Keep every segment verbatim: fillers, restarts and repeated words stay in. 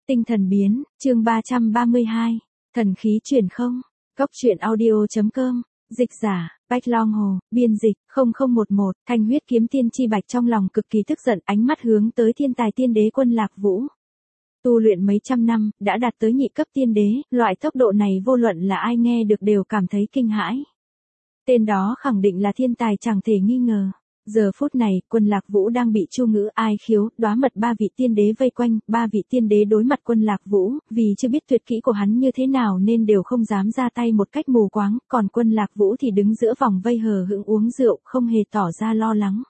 Tinh thần biến, chương ba trăm ba mươi hai. Thần khí truyền không. Góc truyện audio.com. Dịch giả, Bách Long Hồ, biên dịch, không không một một. Thanh huyết kiếm tiên Chi Bạch trong lòng cực kỳ tức giận, ánh mắt hướng tới thiên tài tiên đế Quân Lạc Vũ. Tu luyện mấy trăm năm, đã đạt tới nhị cấp tiên đế, loại tốc độ này vô luận là ai nghe được đều cảm thấy kinh hãi. Tên đó khẳng định là thiên tài chẳng thể nghi ngờ. Giờ phút này, Quân Lạc Vũ đang bị Chu Ngữ, Ai Khiếu, Đóa Mật ba vị tiên đế vây quanh, ba vị tiên đế đối mặt Quân Lạc Vũ, vì chưa biết tuyệt kỹ của hắn như thế nào nên đều không dám ra tay một cách mù quáng, còn Quân Lạc Vũ thì đứng giữa vòng vây hờ hững uống rượu, không hề tỏ ra lo lắng.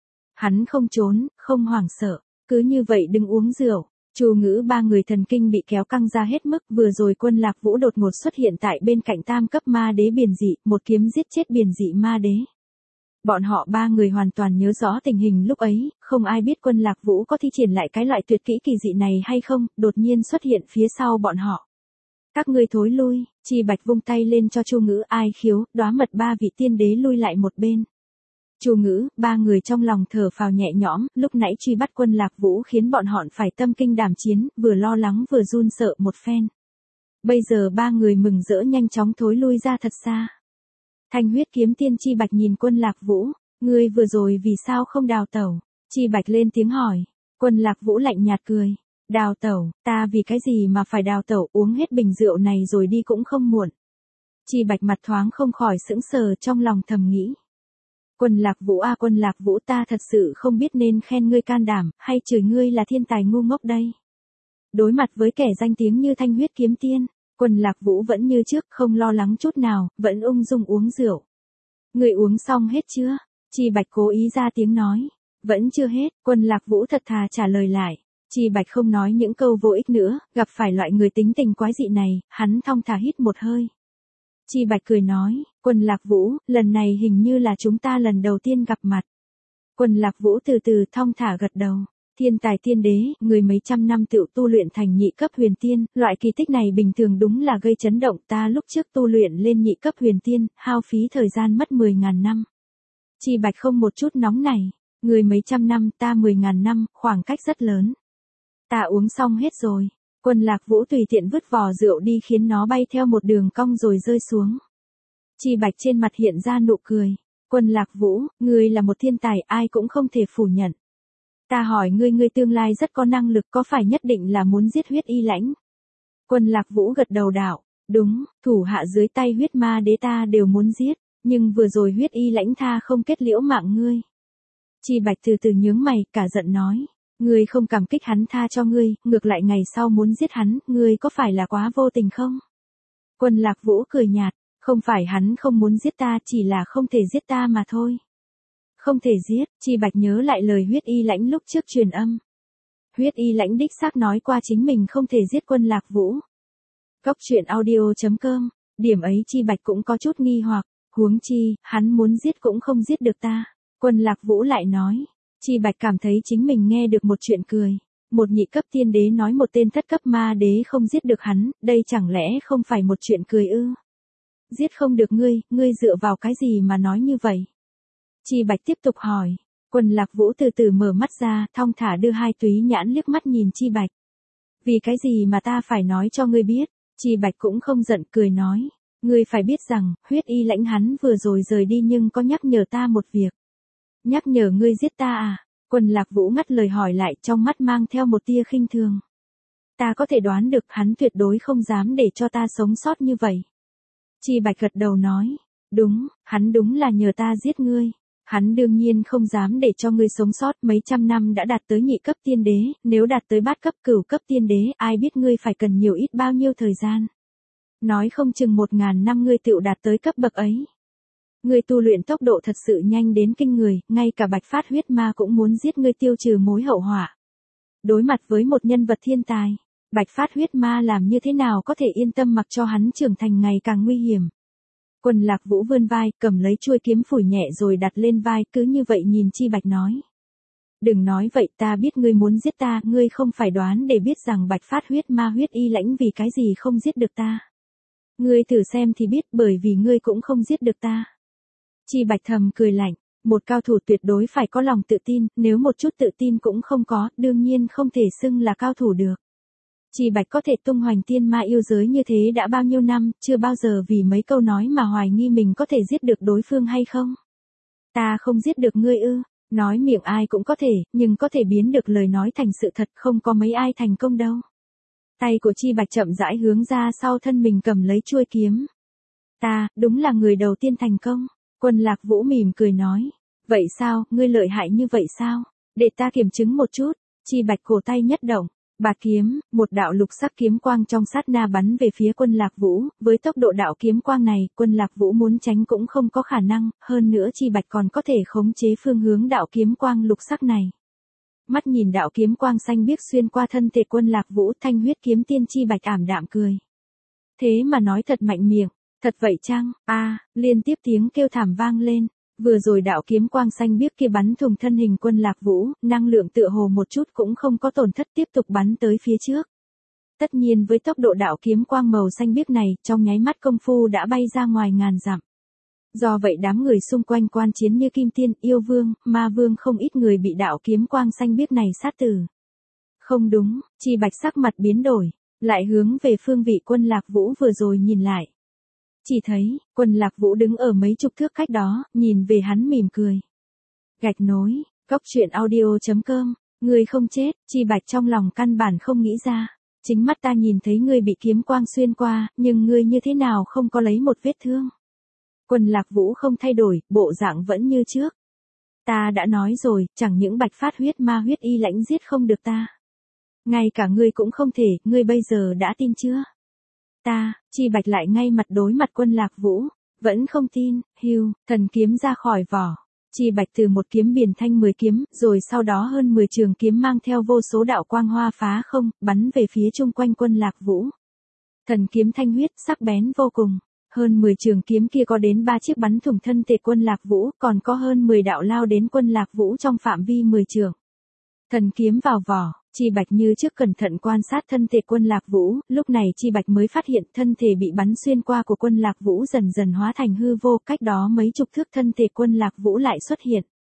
Hắn không trốn, không hoảng sợ, cứ như vậy đứng uống rượu. Chu Ngữ ba người thần kinh bị kéo căng ra hết mức, vừa rồi Quân Lạc Vũ đột ngột xuất hiện tại bên cạnh tam cấp ma đế biển dị, một kiếm giết chết biển dị ma đế. Bọn họ ba người hoàn toàn nhớ rõ tình hình lúc ấy, không ai biết Quân Lạc Vũ có thi triển lại cái loại tuyệt kỹ kỳ dị này hay không, đột nhiên xuất hiện phía sau bọn họ. Các ngươi thối lui, Chi Bạch vung tay lên cho Chu Ngữ, Ai Khiếu, Đóa Mật ba vị tiên đế lui lại một bên. Chu Ngữ, ba người trong lòng thở phào nhẹ nhõm, lúc nãy truy bắt Quân Lạc Vũ khiến bọn họ phải tâm kinh đảm chiến, vừa lo lắng vừa run sợ một phen. Bây giờ ba người mừng rỡ nhanh chóng thối lui ra thật xa. Thanh huyết kiếm tiên Chi Bạch nhìn Quân Lạc Vũ, ngươi vừa rồi vì sao không đào tẩu? Chi Bạch lên tiếng hỏi. Quân Lạc Vũ lạnh nhạt cười. Đào tẩu, ta vì cái gì mà phải đào tẩu, uống hết bình rượu này rồi đi cũng không muộn. Chi Bạch mặt thoáng không khỏi sững sờ, trong lòng thầm nghĩ. Quân Lạc Vũ a à, Quân Lạc Vũ, ta thật sự không biết nên khen ngươi can đảm, hay chửi ngươi là thiên tài ngu ngốc đây. Đối mặt với kẻ danh tiếng như Thanh huyết kiếm tiên, Quân Lạc Vũ vẫn như trước, không lo lắng chút nào, vẫn ung dung uống rượu. Ngươi uống xong hết chưa? Chi Bạch cố ý ra tiếng nói. Vẫn chưa hết, Quân Lạc Vũ thật thà trả lời lại. Chi Bạch không nói những câu vô ích nữa, gặp phải loại người tính tình quái dị này, hắn thong thả hít một hơi. Chi Bạch cười nói, Quân Lạc Vũ, lần này hình như là chúng ta lần đầu tiên gặp mặt. Quân Lạc Vũ từ từ thong thả gật đầu. Thiên tài tiên đế, người mấy trăm năm tựu tu luyện thành nhị cấp huyền tiên, loại kỳ tích này bình thường đúng là gây chấn động, ta lúc trước tu luyện lên nhị cấp huyền tiên, hao phí thời gian mất mười ngàn năm. Chi Bạch không một chút nóng này, người mấy trăm năm, ta mười ngàn năm, khoảng cách rất lớn. Ta uống xong hết rồi. Quân Lạc Vũ tùy tiện vứt vò rượu đi khiến nó bay theo một đường cong rồi rơi xuống. Chi Bạch trên mặt hiện ra nụ cười. Quân Lạc Vũ, ngươi là một thiên tài, ai cũng không thể phủ nhận. Ta hỏi ngươi, ngươi tương lai rất có năng lực, có phải nhất định là muốn giết huyết y lãnh? Quân Lạc Vũ gật đầu đạo, đúng, thủ hạ dưới tay huyết ma đế ta đều muốn giết, nhưng vừa rồi huyết y lãnh tha không kết liễu mạng ngươi. Chi Bạch từ từ nhướng mày, cả giận nói, ngươi không cảm kích hắn tha cho ngươi, ngược lại ngày sau muốn giết hắn, ngươi có phải là quá vô tình không? Quân Lạc Vũ cười nhạt, không phải hắn không muốn giết ta, chỉ là không thể giết ta mà thôi. Không thể giết, Chi Bạch nhớ lại lời huyết y lãnh lúc trước truyền âm. Huyết y lãnh đích xác nói qua chính mình không thể giết Quân Lạc Vũ. Góc truyện audio.com, điểm ấy Chi Bạch cũng có chút nghi hoặc, huống chi, hắn muốn giết cũng không giết được ta. Quân Lạc Vũ lại nói, Chi Bạch cảm thấy chính mình nghe được một chuyện cười. Một nhị cấp tiên đế nói một tên thất cấp ma đế không giết được hắn, đây chẳng lẽ không phải một chuyện cười ư? Giết không được ngươi, ngươi dựa vào cái gì mà nói như vậy? Chi Bạch tiếp tục hỏi. Quân Lạc Vũ từ từ mở mắt ra, thong thả đưa hai túy nhãn liếc mắt nhìn Chi Bạch. Vì cái gì mà ta phải nói cho ngươi biết? Chi Bạch cũng không giận, cười nói. Ngươi phải biết rằng, huyết y lãnh hắn vừa rồi rời đi nhưng có nhắc nhở ta một việc. Nhắc nhở ngươi giết ta à? Quân Lạc Vũ ngắt lời hỏi lại, trong mắt mang theo một tia khinh thường. Ta có thể đoán được hắn tuyệt đối không dám để cho ta sống sót như vậy. Chi Bạch gật đầu nói. Đúng, hắn đúng là nhờ ta giết ngươi. Hắn đương nhiên không dám để cho ngươi sống sót, mấy trăm năm đã đạt tới nhị cấp tiên đế, nếu đạt tới bát cấp cửu cấp tiên đế, ai biết ngươi phải cần nhiều ít bao nhiêu thời gian. Nói không chừng một ngàn năm ngươi tựu đạt tới cấp bậc ấy. Ngươi tu luyện tốc độ thật sự nhanh đến kinh người, ngay cả Bạch Phát huyết ma cũng muốn giết ngươi tiêu trừ mối hậu họa. Đối mặt với một nhân vật thiên tài, Bạch Phát huyết ma làm như thế nào có thể yên tâm mặc cho hắn trưởng thành ngày càng nguy hiểm. Quân Lạc Vũ vươn vai, cầm lấy chuôi kiếm phủi nhẹ rồi đặt lên vai, cứ như vậy nhìn Chi Bạch nói. Đừng nói vậy, ta biết ngươi muốn giết ta, ngươi không phải đoán để biết rằng Bạch Phát huyết ma huyết y lãnh vì cái gì không giết được ta. Ngươi thử xem thì biết, bởi vì ngươi cũng không giết được ta. Chi Bạch thầm cười lạnh, một cao thủ tuyệt đối phải có lòng tự tin, nếu một chút tự tin cũng không có, đương nhiên không thể xưng là cao thủ được. Chi Bạch có thể tung hoành tiên ma yêu giới như thế đã bao nhiêu năm, chưa bao giờ vì mấy câu nói mà hoài nghi mình có thể giết được đối phương hay không. Ta không giết được ngươi ư, nói miệng ai cũng có thể, nhưng có thể biến được lời nói thành sự thật không có mấy ai thành công đâu. Tay của Chi Bạch chậm rãi hướng ra sau thân mình cầm lấy chuôi kiếm. Ta, đúng là người đầu tiên thành công. Quân Lạc Vũ mỉm cười nói. Vậy sao, ngươi lợi hại như vậy sao? Để ta kiểm chứng một chút. Chi Bạch cổ tay nhất động. Bạt kiếm, một đạo lục sắc kiếm quang trong sát na bắn về phía Quân Lạc Vũ, với tốc độ đạo kiếm quang này, Quân Lạc Vũ muốn tránh cũng không có khả năng, hơn nữa Chi Bạch còn có thể khống chế phương hướng đạo kiếm quang lục sắc này. Mắt nhìn đạo kiếm quang xanh biếc xuyên qua thân thể Quân Lạc Vũ, Thanh Huyết Kiếm Tiên Chi Bạch ảm đạm cười. Thế mà nói thật mạnh miệng, thật vậy chăng? A, à, liên tiếp tiếng kêu thảm vang lên. Vừa rồi đạo kiếm quang xanh biếc kia bắn thủng thân hình Quân Lạc Vũ, năng lượng tựa hồ một chút cũng không có tổn thất, tiếp tục bắn tới phía trước. Tất nhiên với tốc độ đạo kiếm quang màu xanh biếc này, trong nháy mắt công phu đã bay ra ngoài ngàn dặm. Do vậy đám người xung quanh quan chiến như Kim Tiên, Yêu Vương, Ma Vương không ít người bị đạo kiếm quang xanh biếc này sát tử. Không đúng, Chi Bạch sắc mặt biến đổi, lại hướng về phương vị Quân Lạc Vũ vừa rồi nhìn lại. Chỉ thấy, Quân Lạc Vũ đứng ở mấy chục thước cách đó, nhìn về hắn mỉm cười. Gạch nối, cốc truyện audio chấm com, ngươi không chết, Chi Bạch trong lòng căn bản không nghĩ ra. Chính mắt ta nhìn thấy ngươi bị kiếm quang xuyên qua, nhưng ngươi như thế nào không có lấy một vết thương. Quân Lạc Vũ không thay đổi, bộ dạng vẫn như trước. Ta đã nói rồi, chẳng những Bạch Phát huyết ma huyết y lãnh giết không được ta. Ngay cả ngươi cũng không thể, ngươi bây giờ đã tin chưa? Ta, Chi Bạch lại ngay mặt đối mặt Quân Lạc Vũ, vẫn không tin, hưu, thần kiếm ra khỏi vỏ. Chi Bạch từ một kiếm biển thanh mười kiếm, rồi sau đó hơn mười trường kiếm mang theo vô số đạo quang hoa phá không, bắn về phía chung quanh Quân Lạc Vũ. Thần kiếm thanh huyết, sắc bén vô cùng. Hơn mười trường kiếm kia có đến ba chiếc bắn thủng thân thể Quân Lạc Vũ, còn có hơn mười đạo lao đến Quân Lạc Vũ trong phạm vi mười trường. Thần kiếm vào vỏ, Chi Bạch như trước cẩn thận quan sát thân thể Quân Lạc Vũ, lúc này Chi Bạch mới phát hiện thân thể bị bắn xuyên qua của Quân Lạc Vũ dần dần hóa thành hư vô, cách đó mấy chục thước thân thể Quân Lạc Vũ lại xuất hiện.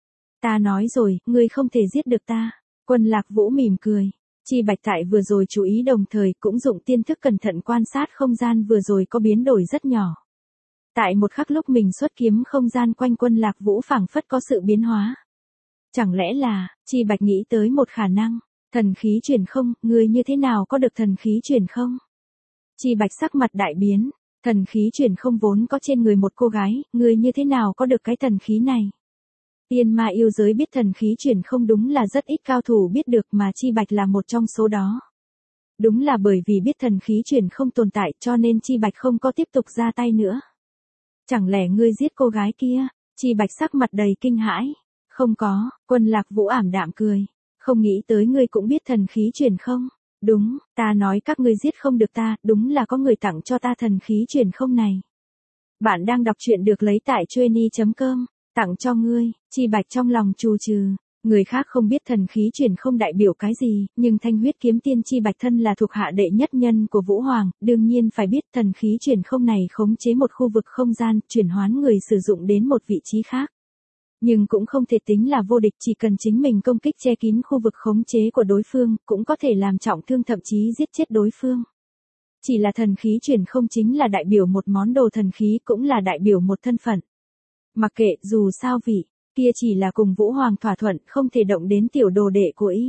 Ta nói rồi, ngươi không thể giết được ta. Quân Lạc Vũ mỉm cười. Chi Bạch tại vừa rồi chú ý đồng thời cũng dụng tiên thức cẩn thận quan sát không gian vừa rồi có biến đổi rất nhỏ. Tại một khắc lúc mình xuất kiếm không gian quanh Quân Lạc Vũ phảng phất có sự biến hóa. Chẳng lẽ là, Chi Bạch nghĩ tới một khả năng, thần khí chuyển không, ngươi như thế nào có được thần khí chuyển không? Chi Bạch sắc mặt đại biến, thần khí chuyển không vốn có trên người một cô gái, ngươi như thế nào có được cái thần khí này? Tiên ma yêu giới biết thần khí chuyển không đúng là rất ít cao thủ biết được mà Chi Bạch là một trong số đó. Đúng là bởi vì biết thần khí chuyển không tồn tại cho nên Chi Bạch không có tiếp tục ra tay nữa. Chẳng lẽ ngươi giết cô gái kia? Chi Bạch sắc mặt đầy kinh hãi. Không có, Quân Lạc Vũ ảm đạm cười. Không nghĩ tới ngươi cũng biết thần khí chuyển không? Đúng, ta nói các ngươi giết không được ta, đúng là có người tặng cho ta thần khí chuyển không này. Bạn đang đọc truyện được lấy tại chuyenny chấm com, tặng cho ngươi, Chi Bạch trong lòng trù trừ. Người khác không biết thần khí chuyển không đại biểu cái gì, nhưng Thanh Huyết Kiếm Tiên Chi Bạch thân là thuộc hạ đệ nhất nhân của Vũ Hoàng, đương nhiên phải biết thần khí chuyển không này khống chế một khu vực không gian, chuyển hoán người sử dụng đến một vị trí khác. Nhưng cũng không thể tính là vô địch, chỉ cần chính mình công kích che kín khu vực khống chế của đối phương, cũng có thể làm trọng thương thậm chí giết chết đối phương. Chỉ là thần khí chuyển không chính là đại biểu một món đồ thần khí, cũng là đại biểu một thân phận. Mặc kệ, dù sao vị kia chỉ là cùng Vũ Hoàng thỏa thuận, không thể động đến tiểu đồ đệ của y.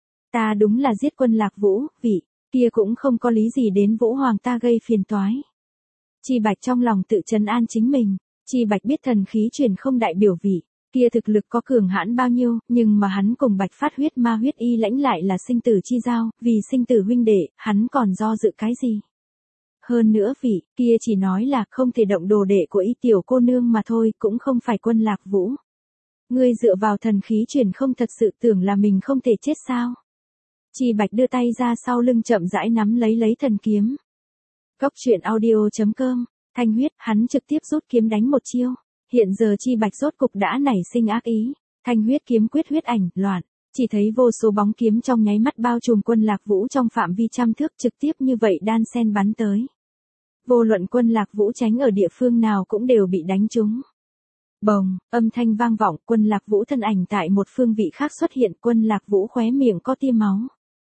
Ta đúng là giết Quân Lạc Vũ, vị kia cũng không có lý gì đến Vũ Hoàng ta gây phiền toái. Chi Bạch trong lòng tự trấn an chính mình. Chi Bạch biết thần khí chuyển không đại biểu vị kia thực lực có cường hãn bao nhiêu, nhưng mà hắn cùng Bạch Phát huyết ma huyết y lãnh lại là sinh tử chi giao, vì sinh tử huynh đệ, hắn còn do dự cái gì? Hơn nữa vị kia chỉ nói là không thể động đồ đệ của y tiểu cô nương mà thôi, cũng không phải Quân Lạc Vũ. Ngươi dựa vào thần khí chuyển không thật sự tưởng là mình không thể chết sao? Chi Bạch đưa tay ra sau lưng chậm rãi nắm lấy lấy thần kiếm. Cốc truyện audio chấm com, Thanh Huyết, hắn trực tiếp rút kiếm đánh một chiêu. Hiện giờ Chi Bạch rốt cục đã nảy sinh ác ý. Thanh Huyết kiếm quyết huyết ảnh, loạn. Chỉ thấy vô số bóng kiếm trong nháy mắt bao trùm Quân Lạc Vũ trong phạm vi trăm thước, trực tiếp như vậy đan sen bắn tới. Vô luận Quân Lạc Vũ tránh ở địa phương nào cũng đều bị đánh trúng. Bồng, âm thanh vang vọng, Quân Lạc Vũ thân ảnh tại một phương vị khác xuất hiện, Quân Lạc Vũ khóe miệng có tia máu.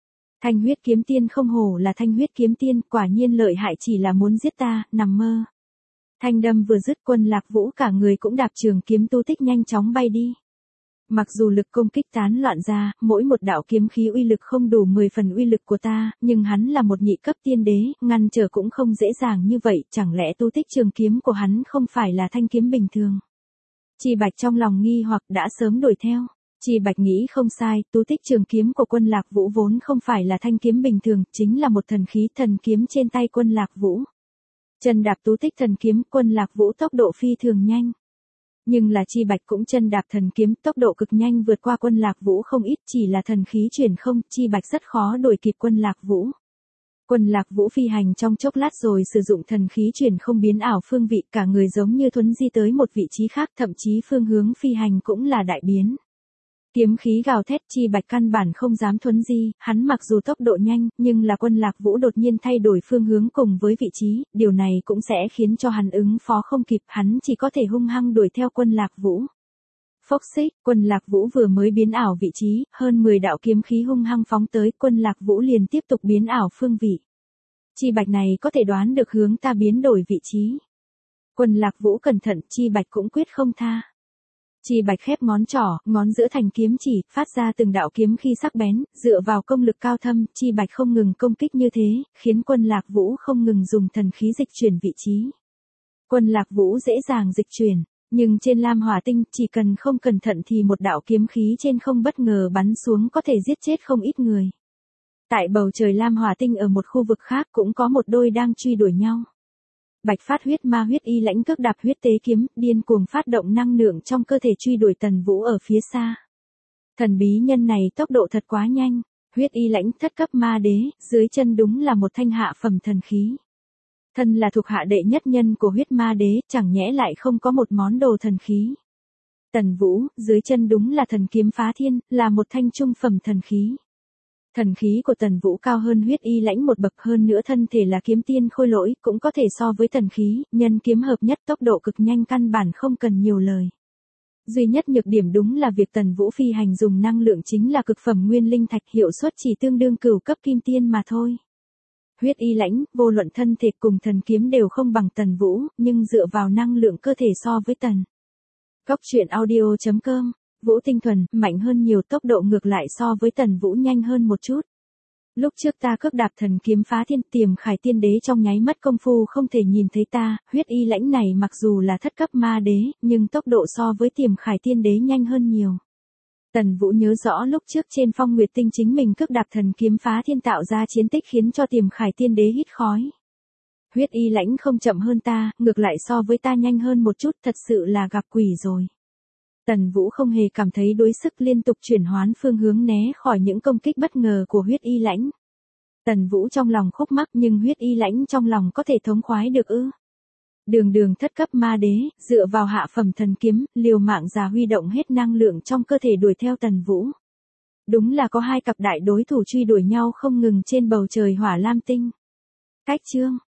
Thanh huyết kiếm tiên không hổ là thanh huyết kiếm tiên, quả nhiên lợi hại, chỉ là muốn giết ta, nằm mơ. Thanh đâm vừa dứt, Quân Lạc Vũ cả người cũng đạp trường kiếm tu tích nhanh chóng bay đi. Mặc dù lực công kích tán loạn ra, mỗi một đạo kiếm khí uy lực không đủ mười phần uy lực của ta, nhưng hắn là một nhị cấp tiên đế, ngăn trở cũng không dễ dàng như vậy, chẳng lẽ tu tích trường kiếm của hắn không phải là thanh kiếm bình thường? Chi Bạch trong lòng nghi hoặc đã sớm đuổi theo. Chi Bạch nghĩ không sai, tu tích trường kiếm của Quân Lạc Vũ vốn không phải là thanh kiếm bình thường, chính là một thần khí, thần kiếm trên tay Quân Lạc Vũ. Chân đạp tu tích thần kiếm, Quân Lạc Vũ tốc độ phi thường nhanh. Nhưng là Chi Bạch cũng chân đạp thần kiếm, tốc độ cực nhanh vượt qua Quân Lạc Vũ không ít, chỉ là thần khí chuyển không, Chi Bạch rất khó đuổi kịp Quân Lạc Vũ. Quân Lạc Vũ phi hành trong chốc lát rồi sử dụng thần khí chuyển không biến ảo phương vị, cả người giống như thuấn di tới một vị trí khác, thậm chí phương hướng phi hành cũng là đại biến. Kiếm khí gào thét, Chi Bạch căn bản không dám thuấn di, hắn mặc dù tốc độ nhanh, nhưng là Quân Lạc Vũ đột nhiên thay đổi phương hướng cùng với vị trí, điều này cũng sẽ khiến cho hắn ứng phó không kịp, hắn chỉ có thể hung hăng đuổi theo Quân Lạc Vũ. Phốc xích, Quân Lạc Vũ vừa mới biến ảo vị trí, hơn mười đạo kiếm khí hung hăng phóng tới, Quân Lạc Vũ liền tiếp tục biến ảo phương vị. Chi Bạch này có thể đoán được hướng ta biến đổi vị trí. Quân Lạc Vũ cẩn thận, Chi Bạch cũng quyết không tha. Chi Bạch khép ngón trỏ, ngón giữa thành kiếm chỉ, phát ra từng đạo kiếm khi sắc bén, dựa vào công lực cao thâm, Chi Bạch không ngừng công kích như thế, khiến Quân Lạc Vũ không ngừng dùng thần khí dịch chuyển vị trí. Quân Lạc Vũ dễ dàng dịch chuyển, nhưng trên Lam Hỏa Tinh, chỉ cần không cẩn thận thì một đạo kiếm khí trên không bất ngờ bắn xuống có thể giết chết không ít người. Tại bầu trời Lam Hỏa Tinh ở một khu vực khác cũng có một đôi đang truy đuổi nhau. Bạch phát huyết ma huyết y lãnh cước đạp huyết tế kiếm, điên cuồng phát động năng lượng trong cơ thể truy đuổi Tần Vũ ở phía xa. Thần bí nhân này tốc độ thật quá nhanh, huyết y lãnh thất cấp ma đế, dưới chân đúng là một thanh hạ phẩm thần khí. Thân là thuộc hạ đệ nhất nhân của huyết ma đế, chẳng nhẽ lại không có một món đồ thần khí. Tần Vũ, dưới chân đúng là thần kiếm phá thiên, là một thanh trung phẩm thần khí. Thần khí của Tần Vũ cao hơn huyết y lãnh một bậc, hơn nữa thân thể là kiếm tiên khôi lỗi, cũng có thể so với thần khí, nhân kiếm hợp nhất, tốc độ cực nhanh, căn bản không cần nhiều lời. Duy nhất nhược điểm đúng là việc Tần Vũ phi hành dùng năng lượng chính là cực phẩm nguyên linh thạch, hiệu suất chỉ tương đương cửu cấp kim tiên mà thôi. Huyết y lãnh, vô luận thân thể cùng thần kiếm đều không bằng Tần Vũ, nhưng dựa vào năng lượng cơ thể so với Tần. Góc truyện audio chấm com, Vũ tinh thuần, mạnh hơn nhiều, tốc độ ngược lại so với Tần Vũ nhanh hơn một chút. Lúc trước ta cước đạp thần kiếm phá thiên, Tiềm Khải tiên đế trong nháy mắt công phu không thể nhìn thấy ta, huyết y lãnh này mặc dù là thất cấp ma đế, nhưng tốc độ so với Tiềm Khải tiên đế nhanh hơn nhiều. Tần Vũ nhớ rõ lúc trước trên Phong Nguyệt Tinh chính mình cước đạp thần kiếm phá thiên tạo ra chiến tích khiến cho Tiềm Khải tiên đế hít khói. Huyết y lãnh không chậm hơn ta, ngược lại so với ta nhanh hơn một chút, thật sự là gặp quỷ rồi. Tần Vũ không hề cảm thấy đuối sức, liên tục chuyển hoán phương hướng né khỏi những công kích bất ngờ của huyết y lãnh. Tần Vũ trong lòng khúc mắc, nhưng huyết y lãnh trong lòng có thể thống khoái được ư? Đường đường thất cấp ma đế, dựa vào hạ phẩm thần kiếm, liều mạng già huy động hết năng lượng trong cơ thể đuổi theo Tần Vũ. Đúng là có hai cặp đại đối thủ truy đuổi nhau không ngừng trên bầu trời Hỏa Lam Tinh. Cách chương